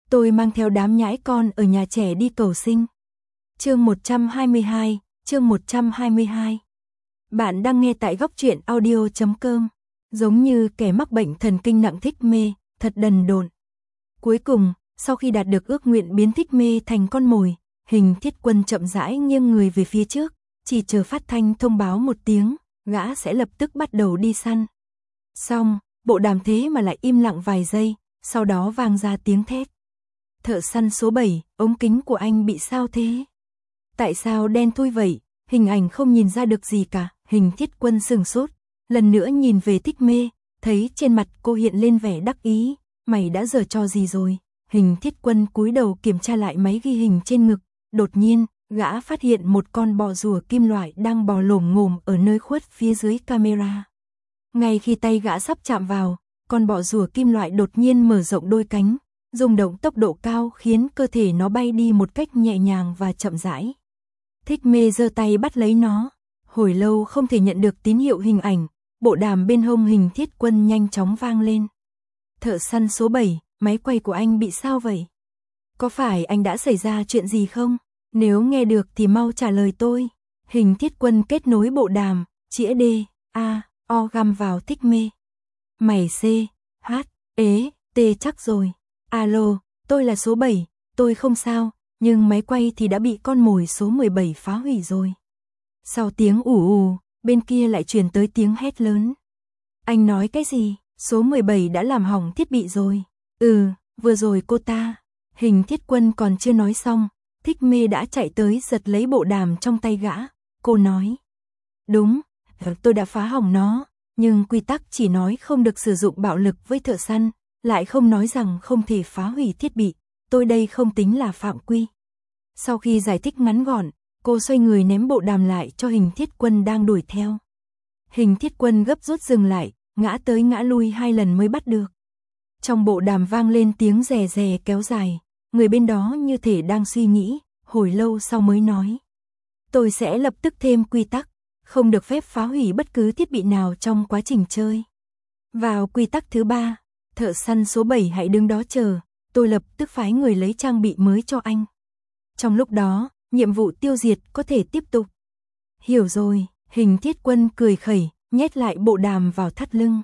Tôi mang theo đám nhãi con ở nhà trẻ đi cầu sinh. Chương 122, chương 122. Bạn đang nghe tại góc truyện audio.com. Giống như kẻ mắc bệnh thần kinh nặng thích mê, thật đần độn. Cuối cùng, sau khi đạt được ước nguyện biến thích mê thành con mồi, Hình Thiết Quân chậm rãi nghiêng người về phía trước, chỉ chờ phát thanh thông báo một tiếng, gã sẽ lập tức bắt đầu đi săn. Xong, bộ đàm thế mà lại im lặng vài giây, sau đó vang ra tiếng thét. Thợ săn số 7, ống kính của anh bị sao thế? Tại sao đen thui vậy? Hình ảnh không nhìn ra được gì cả. Hình Thiết Quân sửng sốt, lần nữa nhìn về Thích Mê, thấy trên mặt cô hiện lên vẻ đắc ý. Mày đã giở trò gì rồi? Hình Thiết Quân cúi đầu kiểm tra lại máy ghi hình trên ngực. Đột nhiên, gã phát hiện một con bọ rùa kim loại đang bò lổm ngổm ở nơi khuất phía dưới camera. Ngay khi tay gã sắp chạm vào, con bọ rùa kim loại đột nhiên mở rộng đôi cánh, rung động tốc độ cao khiến cơ thể nó bay đi một cách nhẹ nhàng và chậm rãi. Thích Mê giơ tay bắt lấy nó, hồi lâu không thể nhận được tín hiệu hình ảnh, bộ đàm bên hông Hình Thiết Quân nhanh chóng vang lên. Thợ săn số 7, máy quay của anh bị sao vậy? Có phải anh đã xảy ra chuyện gì không? Nếu nghe được thì mau trả lời tôi. Hình Thiết Quân kết nối bộ đàm, chĩa D, A, O găm vào Thích Mê. Mày C, H, ế, T chắc rồi. Alo, tôi là số 7, tôi không sao, nhưng máy quay thì đã bị con mồi số 17 phá hủy rồi. Sau tiếng ù ù, bên kia lại truyền tới tiếng hét lớn. Anh nói cái gì? Số 17 đã làm hỏng thiết bị rồi. Vừa rồi cô ta. Hình Thiết Quân còn chưa nói xong, Thích Mê đã chạy tới giật lấy bộ đàm trong tay gã. Cô nói. Đúng, tôi đã phá hỏng nó, nhưng quy tắc chỉ nói không được sử dụng bạo lực với thợ săn, lại không nói rằng không thể phá hủy thiết bị, tôi đây không tính là phạm quy. Sau khi giải thích ngắn gọn, cô xoay người ném bộ đàm lại cho Hình Thiết Quân đang đuổi theo. Hình Thiết Quân gấp rút dừng lại, ngã tới ngã lui 2 lần mới bắt được. Trong bộ đàm vang lên tiếng rè rè kéo dài, người bên đó như thể đang suy nghĩ, hồi lâu sau mới nói. Tôi sẽ lập tức thêm quy tắc, không được phép phá hủy bất cứ thiết bị nào trong quá trình chơi. Vào quy tắc thứ 3, thợ săn số 7 hãy đứng đó chờ, tôi lập tức phái người lấy trang bị mới cho anh. Trong lúc đó, nhiệm vụ tiêu diệt có thể tiếp tục. Hiểu rồi, Hình Thiết Quân cười khẩy, nhét lại bộ đàm vào thắt lưng.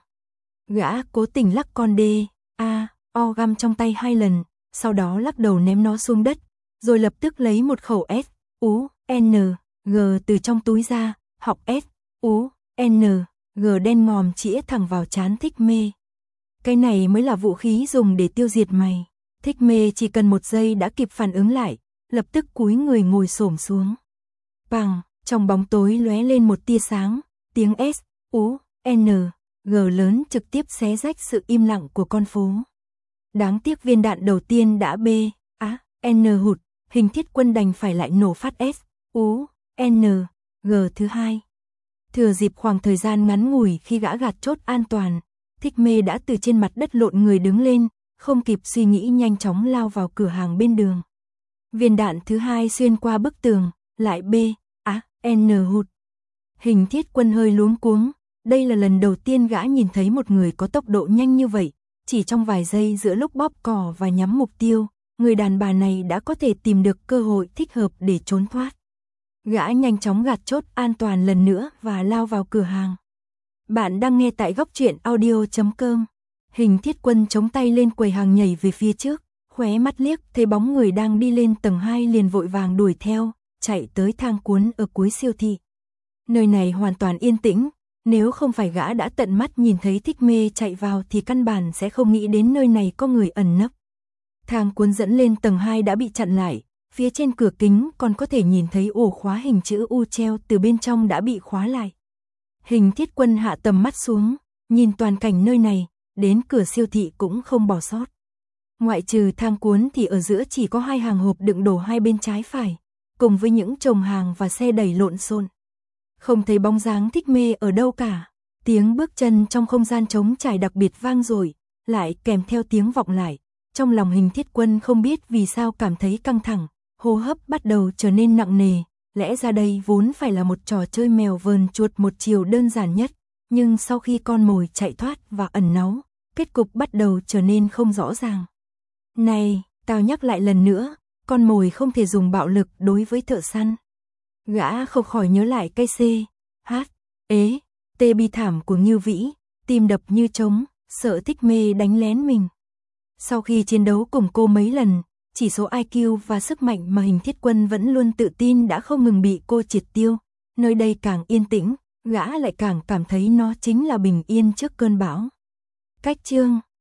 Gã cố tình lắc con D, A, O găm trong tay 2 lần, sau đó lắc đầu ném nó xuống đất, rồi lập tức lấy một khẩu S, U, N, G từ trong túi ra, học S, U, N, G đen ngòm chĩa thẳng vào trán Thích Mê. Cái này mới là vũ khí dùng để tiêu diệt mày. Thích Mê chỉ cần 1 giây đã kịp phản ứng lại, lập tức cúi người ngồi xổm xuống. Bang, trong bóng tối lóe lên một tia sáng, tiếng S, U, N, G lớn trực tiếp xé rách sự im lặng của con phố. Đáng tiếc viên đạn đầu tiên đã B, A, N hụt, Hình Thiết Quân đành phải lại nổ phát S, U, N, G thứ 2. Thừa dịp khoảng thời gian ngắn ngủi khi gã gạt chốt an toàn, Thích Mê đã từ trên mặt đất lộn người đứng lên, không kịp suy nghĩ nhanh chóng lao vào cửa hàng bên đường. Viên đạn thứ 2 xuyên qua bức tường, lại B, A, N hụt. Hình Thiết Quân hơi luống cuống, đây là lần đầu tiên gã nhìn thấy một người có tốc độ nhanh như vậy, chỉ trong vài giây giữa lúc bóp cò và nhắm mục tiêu, người đàn bà này đã có thể tìm được cơ hội thích hợp để trốn thoát. Gã nhanh chóng gạt chốt an toàn lần nữa và lao vào cửa hàng. Bạn đang nghe tại góc truyện audio.com. Hình Thiết Quân chống tay lên quầy hàng nhảy về phía trước, khóe mắt liếc thấy bóng người đang đi lên tầng 2 liền vội vàng đuổi theo, chạy tới thang cuốn ở cuối siêu thị. Nơi này hoàn toàn yên tĩnh, nếu không phải gã đã tận mắt nhìn thấy Thích Mê chạy vào thì căn bản sẽ không nghĩ đến nơi này có người ẩn nấp. Thang cuốn dẫn lên tầng 2 đã bị chặn lại, phía trên cửa kính còn có thể nhìn thấy ổ khóa hình chữ U treo từ bên trong đã bị khóa lại. Hình Thiết Quân hạ tầm mắt xuống, nhìn toàn cảnh nơi này, đến cửa siêu thị cũng không bỏ sót. Ngoại trừ thang cuốn thì ở giữa chỉ có 2 hàng hộp đựng đồ hai bên trái phải, cùng với những chồng hàng và xe đẩy lộn xộn. Không thấy bóng dáng Thích Mê ở đâu cả. Tiếng bước chân trong không gian trống trải đặc biệt vang dội, lại kèm theo tiếng vọng lại. Trong lòng Hình Thiết Quân không biết vì sao cảm thấy căng thẳng, hô hấp bắt đầu trở nên nặng nề. Lẽ ra đây vốn phải là một trò chơi mèo vờn chuột một chiều đơn giản nhất, nhưng sau khi con mồi chạy thoát và ẩn náu, kết cục bắt đầu trở nên không rõ ràng. Này, Tao nhắc lại lần nữa, con mồi không thể dùng bạo lực đối với thợ săn. Gã không khỏi nhớ lại cái tê bi thảm của Ngưu Vĩ, tim đập như trống, sợ Thích Mê đánh lén mình. Sau khi chiến đấu cùng cô mấy lần, chỉ số IQ và sức mạnh mà Hình Thiết Quân vẫn luôn tự tin đã không ngừng bị cô triệt tiêu. Nơi đây càng yên tĩnh, gã lại càng cảm thấy nó chính là bình yên trước cơn bão. Cách chương